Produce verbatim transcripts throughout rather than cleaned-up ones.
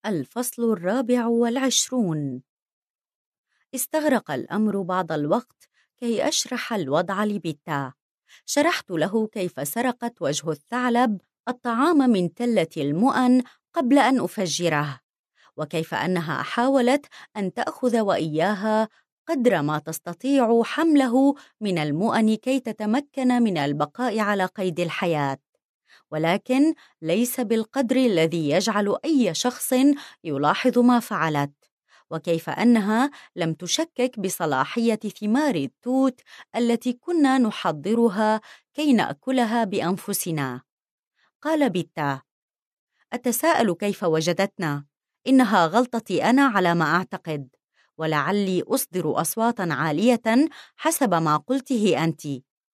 الفصل الرابع والعشرون. استغرق الأمر بعض الوقت كي أشرح الوضع لبيتا. شرحت له كيف سرقت وجه الثعلب الطعام من تلة المؤن قبل أن أفجره، وكيف أنها حاولت أن تأخذ وإياها قدر ما تستطيع حمله من المؤن كي تتمكن من البقاء على قيد الحياة، ولكن ليس بالقدر الذي يجعل أي شخص يلاحظ ما فعلت، وكيف أنها لم تشكك بصلاحية ثمار التوت التي كنا نحضرها كي نأكلها بأنفسنا. قال بيتا: أتساءل كيف وجدتنا؟ إنها غلطتي أنا على ما أعتقد، ولعلي أصدر أصواتاً عالية حسب ما قلته أنتِ.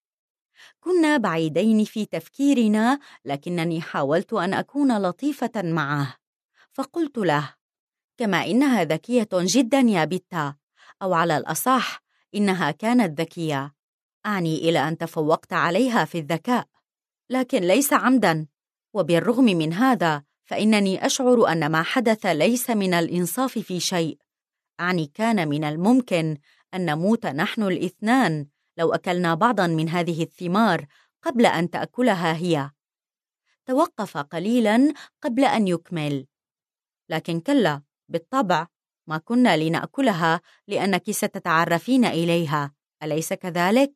كنا بعيدين في تفكيرنا، لكنني حاولت أن أكون لطيفة معه، فقلت له: كما إنها ذكية جدا يا بيتا، أو على الأصح إنها كانت ذكية، أعني إلى أن تفوقت عليها في الذكاء، لكن ليس عمدا. وبالرغم من هذا فإنني أشعر أن ما حدث ليس من الإنصاف في شيء، أعني كان من الممكن أن نموت نحن الاثنان لو أكلنا بعضا من هذه الثمار قبل أن تأكلها هي. توقف قليلا قبل أن يكمل: لكن كلا، بالطبع ما كنا لنأكلها لأنك ستتعرفين إليها، أليس كذلك؟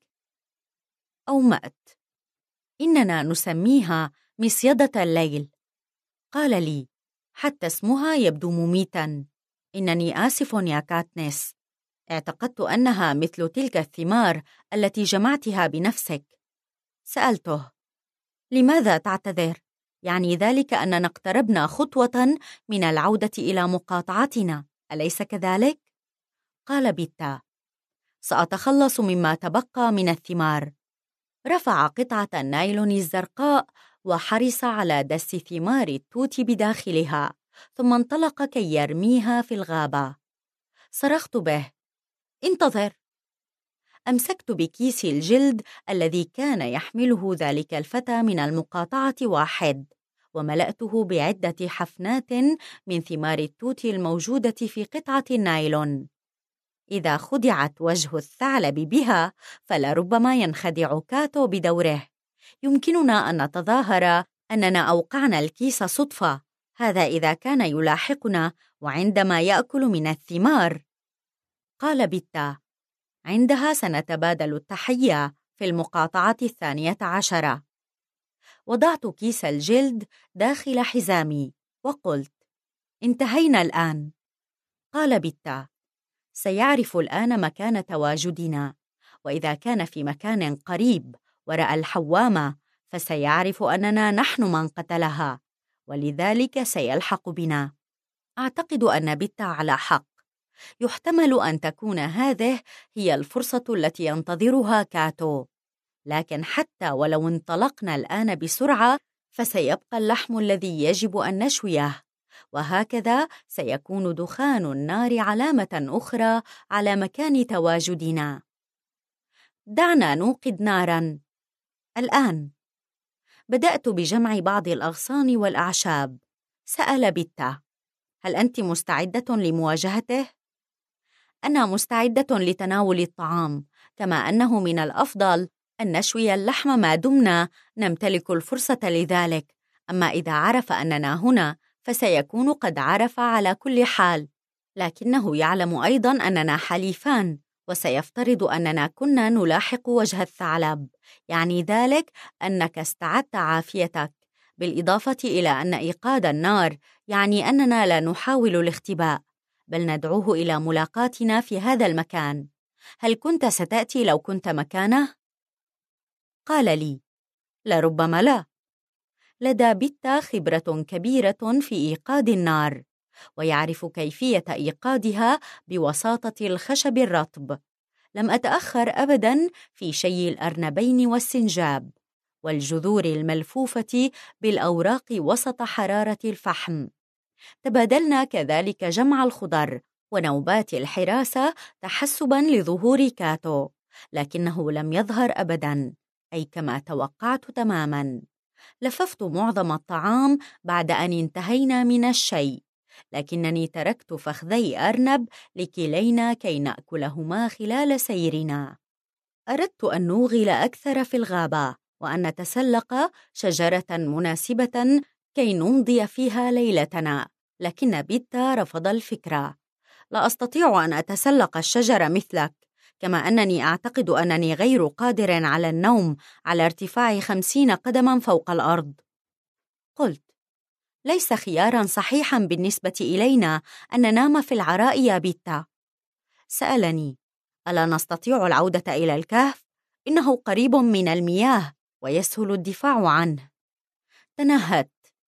أومأت: إننا نسميها مصيدة الليل. قال لي: حتى اسمها يبدو مميتا. إنني آسف يا كاتنس، اعتقدت أنها مثل تلك الثمار التي جمعتها بنفسك. سألته: لماذا تعتذر؟ يعني ذلك أننا اقتربنا خطوة من العودة إلى مقاطعتنا، أليس كذلك؟ قال بيتا: سأتخلص مما تبقى من الثمار. رفع قطعة النايلون الزرقاء وحرص على دس ثمار التوت بداخلها، ثم انطلق كي يرميها في الغابة. صرخت به: انتظر! أمسكت بكيس الجلد الذي كان يحمله ذلك الفتى من المقاطعة واحد، وملأته بعدة حفنات من ثمار التوت الموجودة في قطعة النايلون. إذا خدعت وجه الثعلب بها فلربما ينخدع كاتو بدوره. يمكننا أن نتظاهر أننا أوقعنا الكيس صدفة، هذا إذا كان يلاحقنا وعندما يأكل من الثمار. قال بيتا: عندها سنتبادل التحية في المقاطعة الثانية عشرة. وضعت كيس الجلد داخل حزامي وقلت: انتهينا الآن. قال بيتا: سيعرف الآن مكان تواجدنا، وإذا كان في مكان قريب ورأى الحوامة فسيعرف أننا نحن من قتلها، ولذلك سيلحق بنا. أعتقد أن بيتا على حق. يحتمل أن تكون هذه هي الفرصة التي ينتظرها كاتو، لكن حتى ولو انطلقنا الآن بسرعة فسيبقى اللحم الذي يجب أن نشويه، وهكذا سيكون دخان النار علامة أخرى على مكان تواجدنا. دعنا نوقد ناراً الآن. بدأت بجمع بعض الأغصان والأعشاب. سأل بيتا: هل أنت مستعدة لمواجهته؟ أنا مستعدة لتناول الطعام، كما أنه من الأفضل أن نشوي اللحم ما دمنا نمتلك الفرصة لذلك، أما إذا عرف أننا هنا فسيكون قد عرف على كل حال، لكنه يعلم أيضاً أننا حليفان، وسيفترض أننا كنا نلاحق وجه الثعلب، يعني ذلك أنك استعدت عافيتك، بالإضافة إلى أن إيقاد النار يعني أننا لا نحاول الاختباء، بل ندعوه إلى ملاقاتنا في هذا المكان. هل كنت ستأتي لو كنت مكانه؟ قال لي: لربما لا. لدى بيتا خبرة كبيرة في إيقاد النار، ويعرف كيفية إيقادها بوساطة الخشب الرطب. لم أتأخر أبداً في شيء الأرنبين والسنجاب والجذور الملفوفة بالأوراق وسط حرارة الفحم. تبادلنا كذلك جمع الخضر ونوبات الحراسة تحسباً لظهور كاتو، لكنه لم يظهر أبداً، أي كما توقعت تماماً. لففت معظم الطعام بعد أن انتهينا من الشيء، لكنني تركت فخذي أرنب لكلينا كي نأكلهما خلال سيرنا. أردت أن نوغل أكثر في الغابة وأن نتسلق شجرة مناسبة كي نمضي فيها ليلتنا، لكن بيتا رفض الفكرة. لا أستطيع أن أتسلق الشجرة مثلك، كما أنني أعتقد أنني غير قادر على النوم على ارتفاع خمسين قدماً فوق الأرض. قلت: ليس خياراً صحيحاً بالنسبة إلينا أن ننام في العراء يا بيتا. سألني: ألا نستطيع العودة إلى الكهف؟ إنه قريب من المياه ويسهل الدفاع عنه. تنهدت.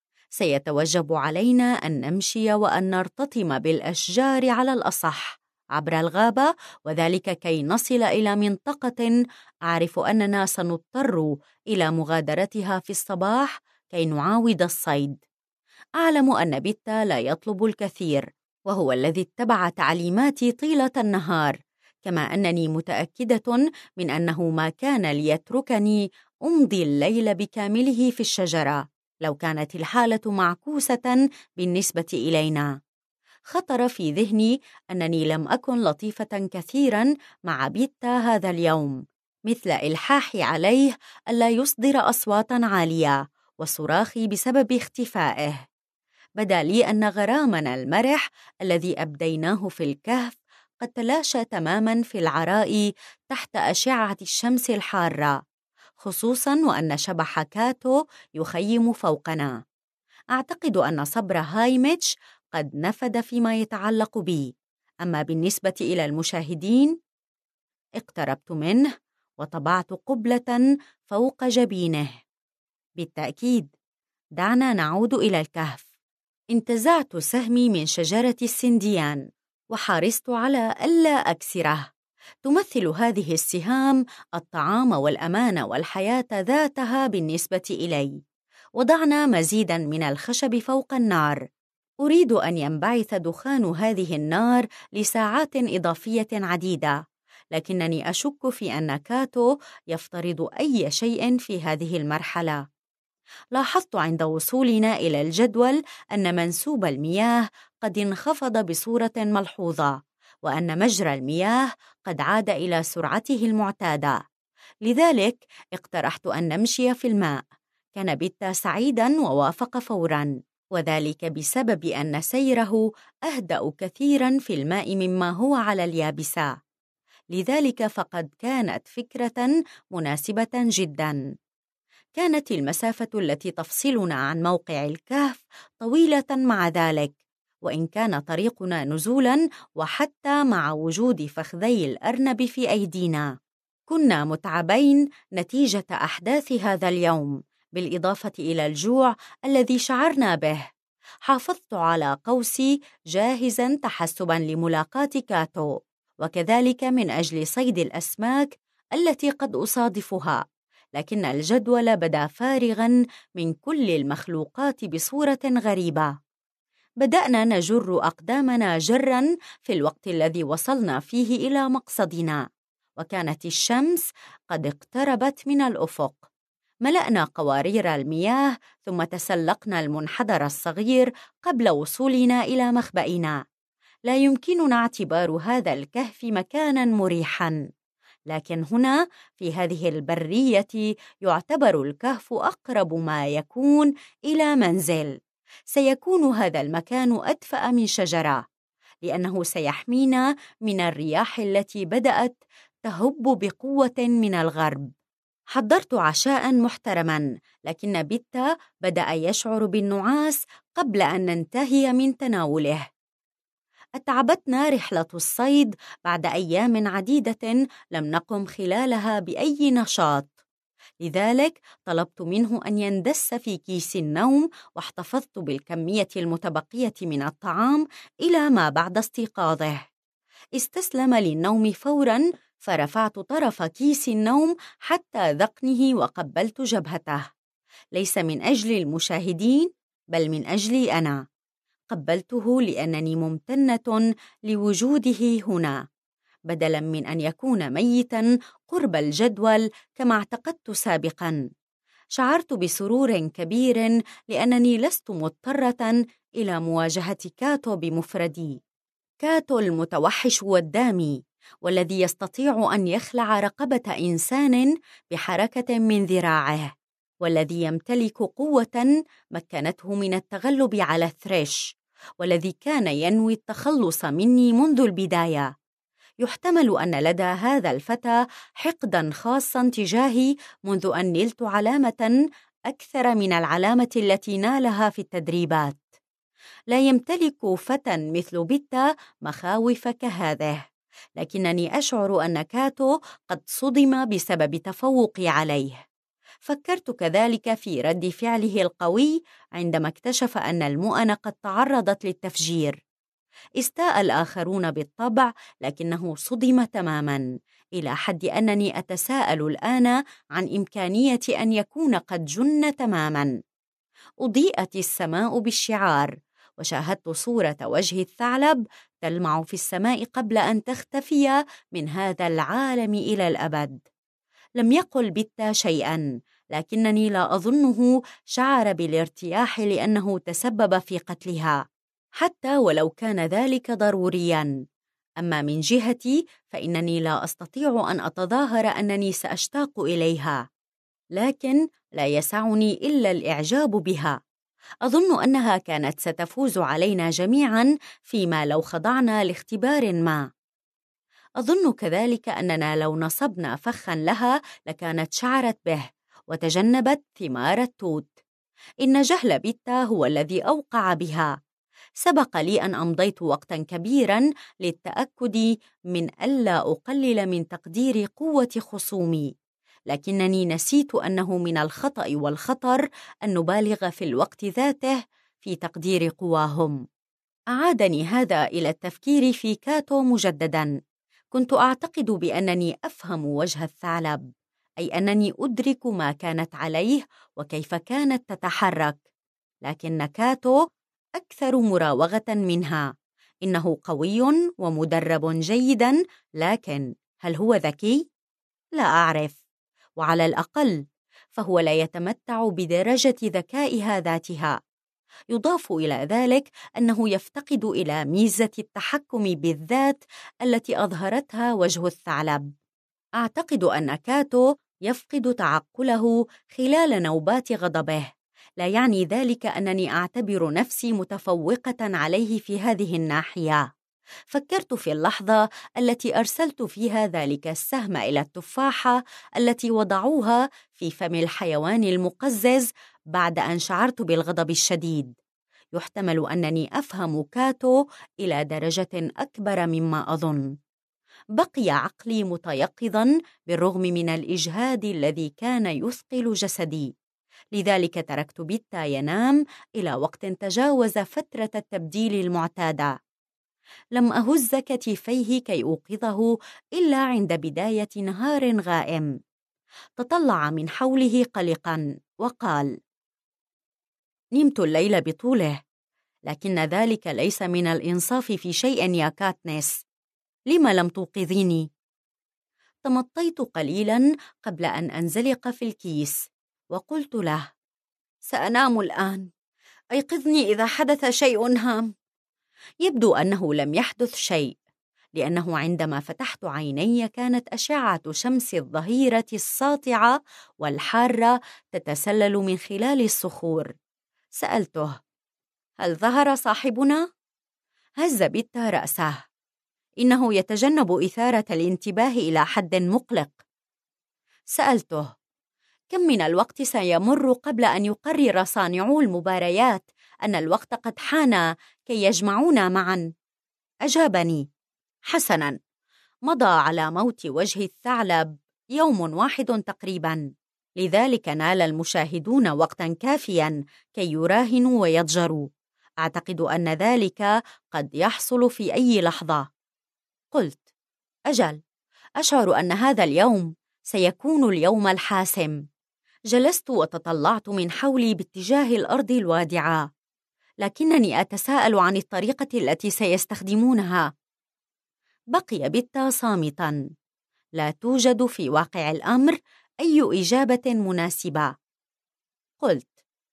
سيتوجب علينا أن نمشي وأن نرتطم بالأشجار على الأصح عبر الغابة، وذلك كي نصل إلى منطقة أعرف أننا سنضطر إلى مغادرتها في الصباح كي نعاود الصيد. أعلم أن بيتا لا يطلب الكثير، وهو الذي اتبع تعليماتي طيلة النهار، كما أنني متأكدة من أنه ما كان ليتركني أمضي الليل بكامله في الشجرة لو كانت الحالة معكوسة بالنسبة إلينا. خطر في ذهني أنني لم أكن لطيفة كثيرا مع بيتا هذا اليوم، مثل إلحاحي عليه ألا يصدر أصواتا عالية وصراخي بسبب اختفائه. بدا لي أن غرامنا المرح الذي أبديناه في الكهف قد تلاشى تماما في العراء تحت أشعة الشمس الحارة، خصوصا وأن شبح كاتو يخيم فوقنا. أعتقد أن صبر هايميتش قد نفد فيما يتعلق بي. أما بالنسبة إلى المشاهدين، اقتربت منه وطبعت قبلة فوق جبينه. بالتأكيد، دعنا نعود إلى الكهف. انتزعت سهمي من شجرة السنديان وحرصت على ألا أكسره. تمثل هذه السهام الطعام والأمان والحياة ذاتها بالنسبة إلي. وضعنا مزيداً من الخشب فوق النار. أريد أن ينبعث دخان هذه النار لساعات إضافية عديدة، لكنني أشك في أن كاتو يفترض أي شيء في هذه المرحلة. لاحظت عند وصولنا إلى الجدول أن منسوب المياه قد انخفض بصورة ملحوظة، وأن مجرى المياه قد عاد إلى سرعته المعتادة. لذلك اقترحت أن نمشي في الماء. كان بيتا سعيداً ووافق فوراً، وذلك بسبب أن سيره أهدأ كثيراً في الماء مما هو على اليابسة. لذلك فقد كانت فكرة مناسبة جداً. كانت المسافة التي تفصلنا عن موقع الكهف طويلة مع ذلك، وإن كان طريقنا نزولاً وحتى مع وجود فخذي الأرنب في أيدينا. كنا متعبين نتيجة أحداث هذا اليوم، بالإضافة إلى الجوع الذي شعرنا به. حافظت على قوسي جاهزاً تحسباً لملاقاة كاتو، وكذلك من أجل صيد الأسماك التي قد أصادفها، لكن الجدول بدا فارغاً من كل المخلوقات بصورة غريبة. بدأنا نجر أقدامنا جراً في الوقت الذي وصلنا فيه إلى مقصدنا، وكانت الشمس قد اقتربت من الأفق. ملأنا قوارير المياه ثم تسلقنا المنحدر الصغير قبل وصولنا إلى مخبئنا. لا يمكننا اعتبار هذا الكهف مكاناً مريحاً، لكن هنا في هذه البرية يعتبر الكهف أقرب ما يكون إلى منزل. سيكون هذا المكان أدفأ من شجرة، لأنه سيحمينا من الرياح التي بدأت تهب بقوة من الغرب. حضرت عشاء محترما، لكن بيتا بدأ يشعر بالنعاس قبل أن ننتهي من تناوله. أتعبتنا رحلة الصيد بعد أيام عديدة لم نقم خلالها بأي نشاط، لذلك طلبت منه أن يندس في كيس النوم، واحتفظت بالكمية المتبقية من الطعام إلى ما بعد استيقاظه. استسلم للنوم فوراً، فرفعت طرف كيس النوم حتى ذقنه وقبلت جبهته، ليس من أجل المشاهدين بل من أجلي أنا. قبلته لأنني ممتنة لوجوده هنا، بدلاً من أن يكون ميتاً قرب الجدول كما اعتقدت سابقاً. شعرت بسرور كبير لأنني لست مضطرة إلى مواجهة كاتو بمفردي. كاتو المتوحش والدامي، والذي يستطيع أن يخلع رقبة إنسان بحركة من ذراعه، والذي يمتلك قوة مكنته من التغلب على ثريش، والذي كان ينوي التخلص مني منذ البداية. يحتمل أن لدى هذا الفتى حقداً خاصاً تجاهي منذ أن نلت علامة أكثر من العلامة التي نالها في التدريبات. لا يمتلك فتى مثل بيتا مخاوف كهذه، لكنني أشعر أن كاتو قد صدم بسبب تفوقي عليه. فكرت كذلك في رد فعله القوي عندما اكتشف أن المؤن قد تعرضت للتفجير. استاء الآخرون بالطبع، لكنه صدم تماماً، إلى حد أنني أتساءل الآن عن إمكانية أن يكون قد جن تماماً. أضيئت السماء بالشعار، وشاهدت صورة وجه الثعلب تلمع في السماء قبل أن تختفي من هذا العالم إلى الأبد. لم يقل بيتا شيئاً، لكنني لا أظنه شعر بالارتياح لأنه تسبب في قتلها، حتى ولو كان ذلك ضرورياً. أما من جهتي فإنني لا أستطيع أن أتظاهر أنني سأشتاق إليها، لكن لا يسعني إلا الإعجاب بها. أظن أنها كانت ستفوز علينا جميعاً فيما لو خضعنا لاختبار ما. أظن كذلك أننا لو نصبنا فخاً لها لكانت شعرت به وتجنبت ثمار التوت. إن جهل بيتا هو الذي أوقع بها. سبق لي أن أمضيت وقتاً كبيراً للتأكد من ألا أقلل من تقدير قوة خصومي، لكنني نسيت أنه من الخطأ والخطر أن نبالغ في الوقت ذاته في تقدير قواهم. أعادني هذا إلى التفكير في كاتو مجدداً. كنت أعتقد بأنني أفهم وجه الثعلب، أي أنني أدرك ما كانت عليه وكيف كانت تتحرك، لكن كاتو أكثر مراوغة منها. إنه قوي ومدرب جيداً، لكن هل هو ذكي؟ لا أعرف، وعلى الأقل فهو لا يتمتع بدرجة ذكائها ذاتها. يضاف إلى ذلك أنه يفتقد إلى ميزة التحكم بالذات التي أظهرتها وجه الثعلب. أعتقد أن كاتو يفقد تعقله خلال نوبات غضبه. لا يعني ذلك أنني أعتبر نفسي متفوقة عليه في هذه الناحية. فكرت في اللحظة التي أرسلت فيها ذلك السهم إلى التفاحة التي وضعوها في فم الحيوان المقزز بعد أن شعرت بالغضب الشديد. يحتمل أنني أفهم كاتو إلى درجة أكبر مما أظن. بقي عقلي متيقظاً بالرغم من الإجهاد الذي كان يثقل جسدي، لذلك تركت بيتا ينام إلى وقت تجاوز فترة التبديل المعتادة. لم أهز كتفيه كي أوقظه إلا عند بداية نهار غائم. تطلع من حوله قلقاً وقال: نمت الليل بطوله، لكن ذلك ليس من الإنصاف في شيء يا كاتنس. لما لم توقظيني؟ تمطيت قليلاً قبل أن أنزلق في الكيس وقلت له: سأنام الآن، أيقظني إذا حدث شيء هام. يبدو أنه لم يحدث شيء، لأنه عندما فتحت عيني كانت أشعة شمس الظهيرة الساطعة والحارة تتسلل من خلال الصخور. سألته: هل ظهر صاحبنا؟ هز بيتا رأسه. إنه يتجنب إثارة الانتباه إلى حد مقلق. سألته: كم من الوقت سيمر قبل أن يقرر صانعو المباريات أن الوقت قد حان كي يجمعونا معاً؟ أجابني: حسناً، مضى على موت وجه الثعلب يوم واحد تقريباً، لذلك نال المشاهدون وقتاً كافياً كي يراهنوا ويضجروا. أعتقد أن ذلك قد يحصل في أي لحظة. قلت: أجل، أشعر أن هذا اليوم سيكون اليوم الحاسم. جلست وتطلعت من حولي باتجاه الأرض الوادعة، لكنني أتساءل عن الطريقة التي سيستخدمونها. بقي بيتا صامتاً. لا توجد في واقع الأمر أي إجابة مناسبة. قلت: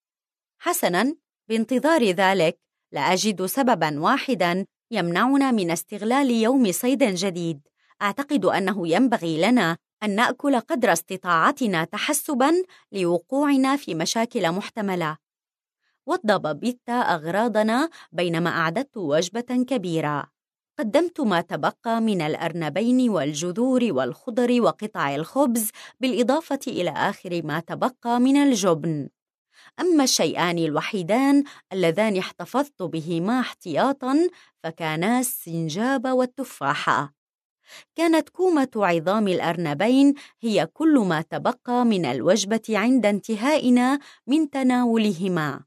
حسناً، بانتظار ذلك لا أجد سبباً واحداً يمنعنا من استغلال يوم صيد جديد. أعتقد أنه ينبغي لنا أن نأكل قدر استطاعتنا تحسباً لوقوعنا في مشاكل محتملة. وضب بيتا أغراضنا بينما أعددت وجبة كبيرة. قدمت ما تبقى من الأرنبين والجذور والخضر وقطع الخبز، بالإضافة إلى آخر ما تبقى من الجبن. أما الشيئان الوحيدان اللذان احتفظت بهما احتياطاً فكانا السنجاب والتفاحة. كانت كومة عظام الأرنبين هي كل ما تبقى من الوجبة عند انتهائنا من تناولهما.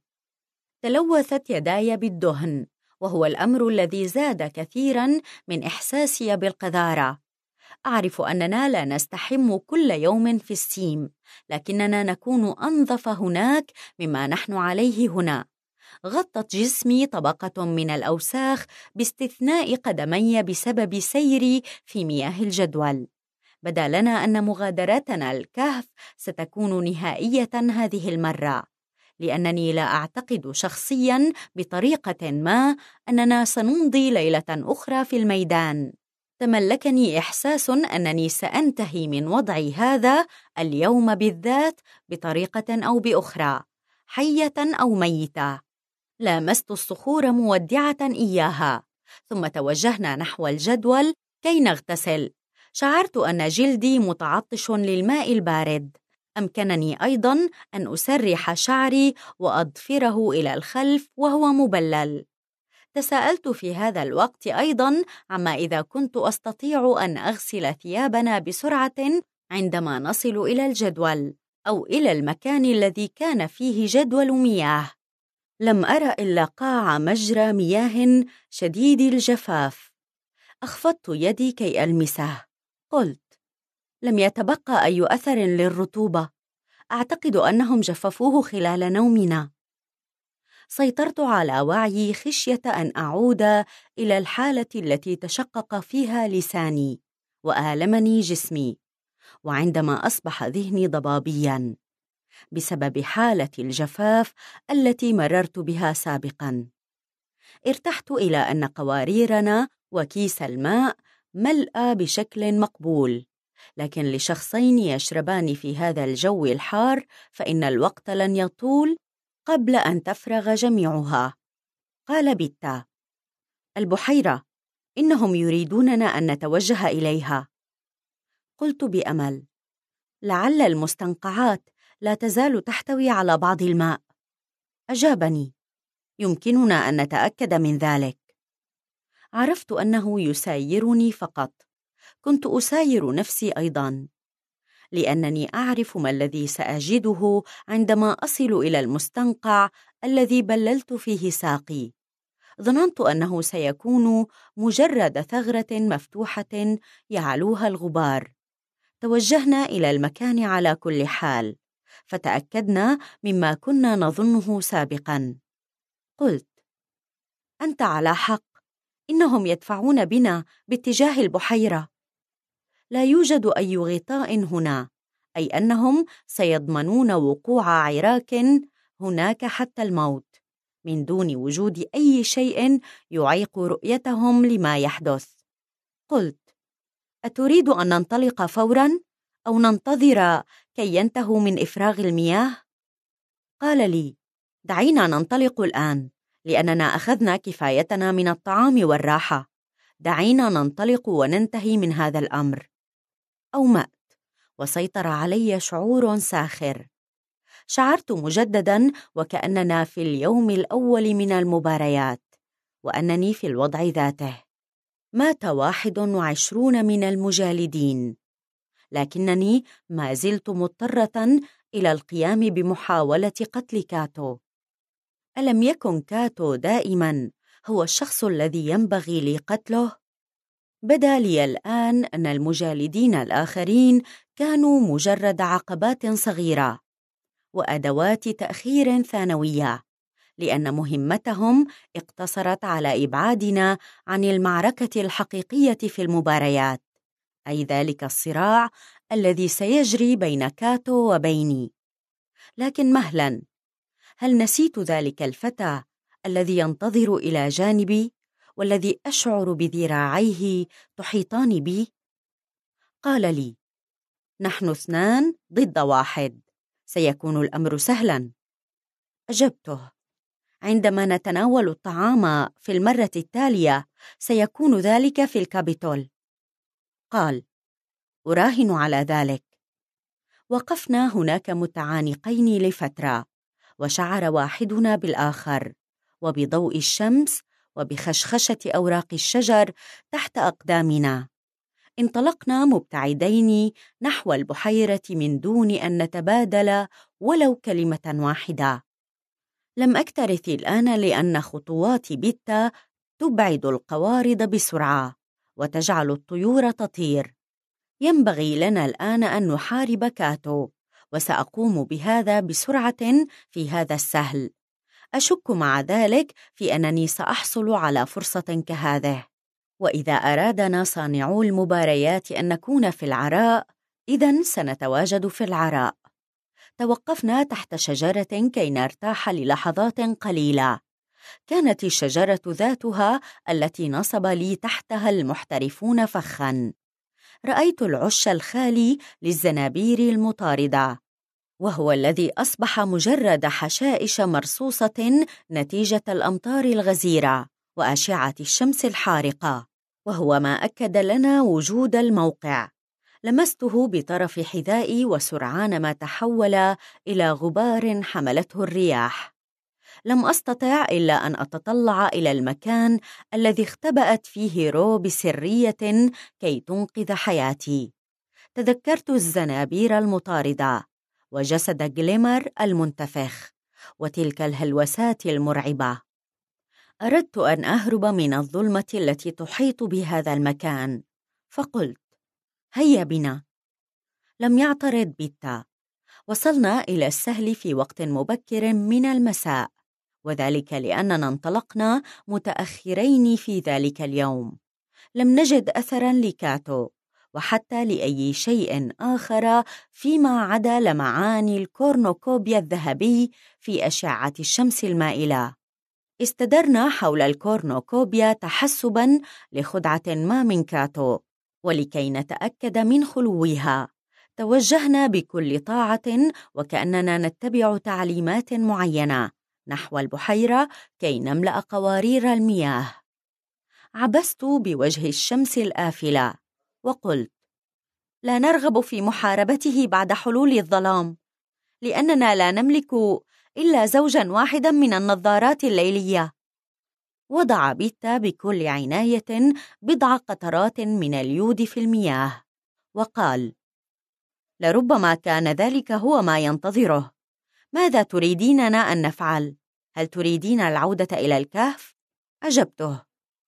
تلوثت يداي بالدهن، وهو الأمر الذي زاد كثيراً من إحساسي بالقذارة. أعرف أننا لا نستحم كل يوم في السيم، لكننا نكون أنظف هناك مما نحن عليه هنا. غطت جسمي طبقة من الأوساخ باستثناء قدمي بسبب سيري في مياه الجدول. بدا لنا أن مغادرتنا الكهف ستكون نهائية هذه المرة، لأنني لا أعتقد شخصياً بطريقة ما أننا سنمضي ليلة أخرى في الميدان. تملكني إحساس أنني سأنتهي من وضعي هذا اليوم بالذات بطريقة أو بأخرى، حية أو ميتة. لامست الصخور مودعة إياها، ثم توجهنا نحو الجدول كي نغتسل. شعرت أن جلدي متعطش للماء البارد. أمكنني أيضاً أن أسرح شعري وأضفره إلى الخلف وهو مبلل. تساءلت في هذا الوقت أيضاً عما إذا كنت أستطيع أن أغسل ثيابنا بسرعة عندما نصل إلى الجدول أو إلى المكان الذي كان فيه جدول مياه. لم أرى إلا قاع مجرى مياه شديد الجفاف. أخفضت يدي كي ألمسه. قلت: لم يتبقى أي أثر للرطوبة. أعتقد أنهم جففوه خلال نومنا. سيطرت على وعيي خشية أن أعود إلى الحالة التي تشقق فيها لساني وآلمني جسمي، وعندما أصبح ذهني ضبابياً بسبب حالة الجفاف التي مررت بها سابقاً. ارتحت إلى أن قواريرنا وكيس الماء ملأ بشكل مقبول، لكن لشخصين يشربان في هذا الجو الحار فإن الوقت لن يطول قبل أن تفرغ جميعها. قال بيتا: البحيرة، إنهم يريدوننا أن نتوجه إليها. قلت بأمل: لعل المستنقعات لا تزال تحتوي على بعض الماء. أجابني: يمكننا أن نتأكد من ذلك. عرفت أنه يسايرني فقط. كنت أساير نفسي أيضاً، لأنني أعرف ما الذي سأجده عندما أصل إلى المستنقع الذي بللت فيه ساقي. ظننت أنه سيكون مجرد ثغرة مفتوحة يعلوها الغبار. توجهنا إلى المكان على كل حال، فتأكدنا مما كنا نظنه سابقاً. قلت: أنت على حق، إنهم يدفعون بنا باتجاه البحيرة. لا يوجد أي غطاء هنا، أي أنهم سيضمنون وقوع عراك هناك حتى الموت، من دون وجود أي شيء يعيق رؤيتهم لما يحدث. قلت: أتريد أن ننطلق فوراً أو ننتظر كي ينتهوا من إفراغ المياه؟ قال لي: دعينا ننطلق الآن، لأننا أخذنا كفايتنا من الطعام والراحة. دعينا ننطلق وننتهي من هذا الأمر. أومأت، وسيطر علي شعور ساخر. شعرت مجدداً وكأننا في اليوم الأول من المباريات، وأنني في الوضع ذاته. مات واحد وعشرون من المجالدين، لكنني ما زلت مضطرة إلى القيام بمحاولة قتل كاتو. ألم يكن كاتو دائماً هو الشخص الذي ينبغي لي قتله؟ بدا لي الآن أن المجالدين الآخرين كانوا مجرد عقبات صغيرة وأدوات تأخير ثانوية، لأن مهمتهم اقتصرت على إبعادنا عن المعركة الحقيقية في المباريات، أي ذلك الصراع الذي سيجري بين كاتو وبيني. لكن مهلا، هل نسيت ذلك الفتى الذي ينتظر إلى جانبي والذي أشعر بذراعيه تحيطان بي؟ قال لي: نحن اثنان ضد واحد، سيكون الأمر سهلا. أجبته: عندما نتناول الطعام في المرة التالية سيكون ذلك في الكابيتول. قال: أراهن على ذلك. وقفنا هناك متعانقين لفترة، وشعر واحدنا بالآخر، وبضوء الشمس وبخشخشة أوراق الشجر تحت أقدامنا انطلقنا مبتعدين نحو البحيرة من دون أن نتبادل ولو كلمة واحدة. لم أكترث الآن لأن خطوات بيتا تبعد القوارض بسرعة وتجعل الطيور تطير. ينبغي لنا الآن أن نحارب كاتو، وسأقوم بهذا بسرعة في هذا السهل. أشك مع ذلك في أنني سأحصل على فرصة كهذه، وإذا أرادنا صانعو المباريات أن نكون في العراء، إذن سنتواجد في العراء. توقفنا تحت شجرة كي نرتاح للحظات قليلة. كانت الشجرة ذاتها التي نصب لي تحتها المحترفون فخاً. رأيت العش الخالي للزنابير المطاردة، وهو الذي أصبح مجرد حشائش مرصوصة نتيجة الأمطار الغزيرة وأشعة الشمس الحارقة، وهو ما أكد لنا وجود الموقع. لمسته بطرف حذائي وسرعان ما تحول إلى غبار حملته الرياح. لم أستطع إلا أن أتطلع إلى المكان الذي اختبأت فيه رو بسرية كي تنقذ حياتي. تذكرت الزنابير المطاردة وجسد جليمر المنتفخ وتلك الهلوسات المرعبة. أردت أن أهرب من الظلمة التي تحيط بهذا المكان، فقلت: هيا بنا. لم يعترض بيتا. وصلنا إلى السهل في وقت مبكر من المساء، وذلك لأننا انطلقنا متأخرين في ذلك اليوم. لم نجد أثراً لكاتو وحتى لأي شيء آخر فيما عدا لمعان الكورنوكوبيا الذهبي في أشعة الشمس المائلة. استدرنا حول الكورنوكوبيا تحسباً لخدعة ما من كاتو، ولكي نتأكد من خلوها توجهنا بكل طاعة وكأننا نتبع تعليمات معينة نحو البحيرة كي نملأ قوارير المياه. عبست بوجه الشمس الآفلة وقلت: لا نرغب في محاربته بعد حلول الظلام، لأننا لا نملك إلا زوجاً واحداً من النظارات الليلية. وضع بيتا بكل عناية بضع قطرات من اليود في المياه وقال: لربما كان ذلك هو ما ينتظره. ماذا تريديننا أن نفعل؟ هل تريدين العودة إلى الكهف؟ أجبته: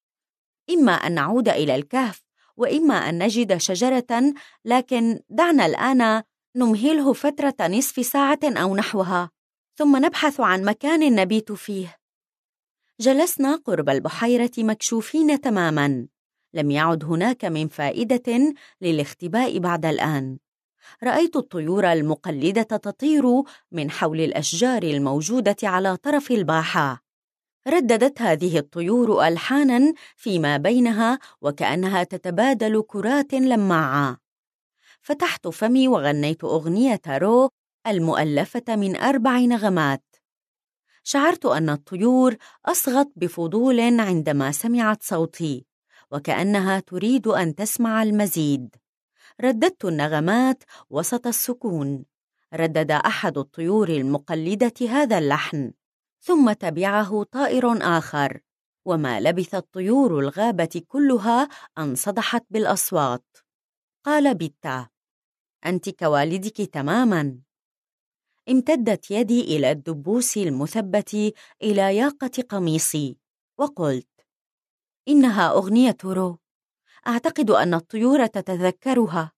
إما أن نعود إلى الكهف وإما أن نجد شجرة، لكن دعنا الآن نمهله فترة نصف ساعة أو نحوها، ثم نبحث عن مكان نبيت فيه. جلسنا قرب البحيرة مكشوفين تماماً. لم يعد هناك من فائدة للاختباء بعد الآن. رأيت الطيور المقلدة تطير من حول الأشجار الموجودة على طرف الباحة. رددت هذه الطيور ألحاناً فيما بينها وكأنها تتبادل كرات لماعة. فتحت فمي وغنيت أغنية رو المؤلفة من أربع نغمات. شعرت أن الطيور أصغت بفضول عندما سمعت صوتي، وكأنها تريد أن تسمع المزيد. رددت النغمات وسط السكون. ردد أحد الطيور المقلدة هذا اللحن، ثم تبعه طائر آخر، وما لبثت طيور الغابة كلها أن صدحت بالأصوات. قال بيتا: أنت كوالدك تماماً. امتدت يدي إلى الدبوس المثبت إلى ياقة قميصي وقلت: إنها أغنية رو، أعتقد أن الطيور تتذكرها.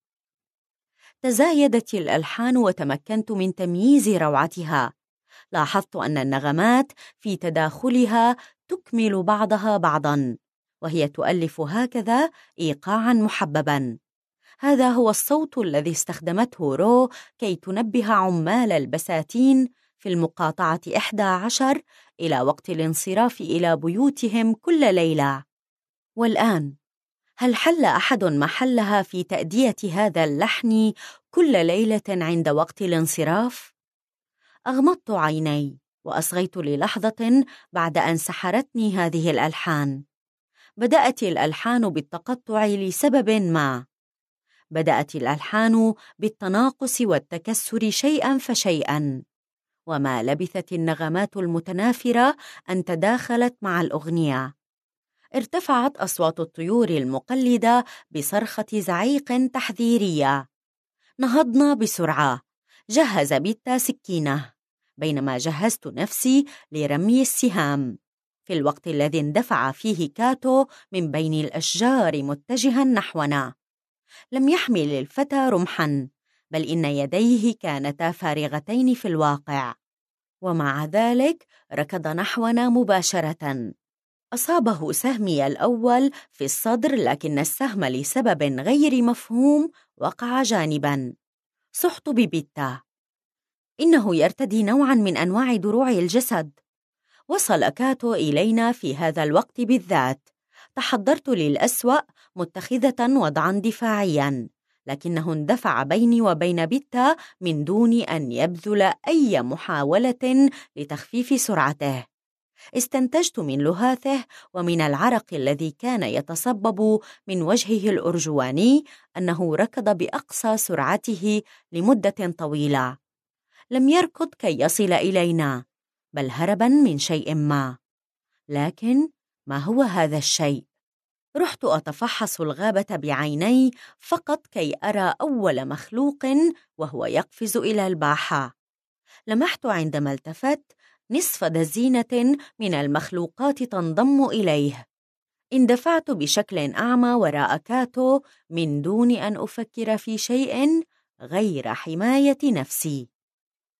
تزايدت الألحان وتمكنت من تمييز روعتها. لاحظت أن النغمات في تداخلها تكمل بعضها بعضاً، وهي تؤلف هكذا إيقاعاً محبباً. هذا هو الصوت الذي استخدمته رو كي تنبه عمال البساتين في المقاطعة إحدى عشر إلى وقت الانصراف إلى بيوتهم كل ليلة. والآن، هل حل أحد محلها في تأدية هذا اللحن كل ليلة عند وقت الانصراف؟ أغمضت عيني وأصغيت للحظة بعد أن سحرتني هذه الألحان. بدأت الألحان بالتقطع لسبب ما. بدأت الألحان بالتناقص والتكسر شيئاً فشيئاً، وما لبثت النغمات المتنافرة أن تداخلت مع الأغنية. ارتفعت أصوات الطيور المقلدة بصرخة زعيق تحذيرية. نهضنا بسرعة. جهز بيتا سكينة، بينما جهزت نفسي لرمي السهام، في الوقت الذي اندفع فيه كاتو من بين الأشجار متجها نحونا. لم يحمل الفتى رمحا، بل إن يديه كانتا فارغتين في الواقع، ومع ذلك ركض نحونا مباشرة. أصابه سهمي الأول في الصدر، لكن السهم لسبب غير مفهوم وقع جانبا. صحت ببيتا. إنه يرتدي نوعا من أنواع دروع الجسد. وصل كاتو إلينا في هذا الوقت بالذات. تحضرت للأسوأ متخذة وضعا دفاعيا، لكنه اندفع بيني وبين بيتا من دون أن يبذل أي محاولة لتخفيف سرعته. استنتجت من لهاثه ومن العرق الذي كان يتصبب من وجهه الأرجواني أنه ركض بأقصى سرعته لمدة طويلة. لم يركض كي يصل إلينا، بل هربا من شيء ما. لكن ما هو هذا الشيء؟ رحت أتفحص الغابة بعيني فقط كي أرى أول مخلوق وهو يقفز إلى الباحة. لمحت عندما التفت نصف دزينة من المخلوقات تنضم إليه. اندفعت بشكل أعمى وراء كاتو من دون أن أفكر في شيء غير حماية نفسي.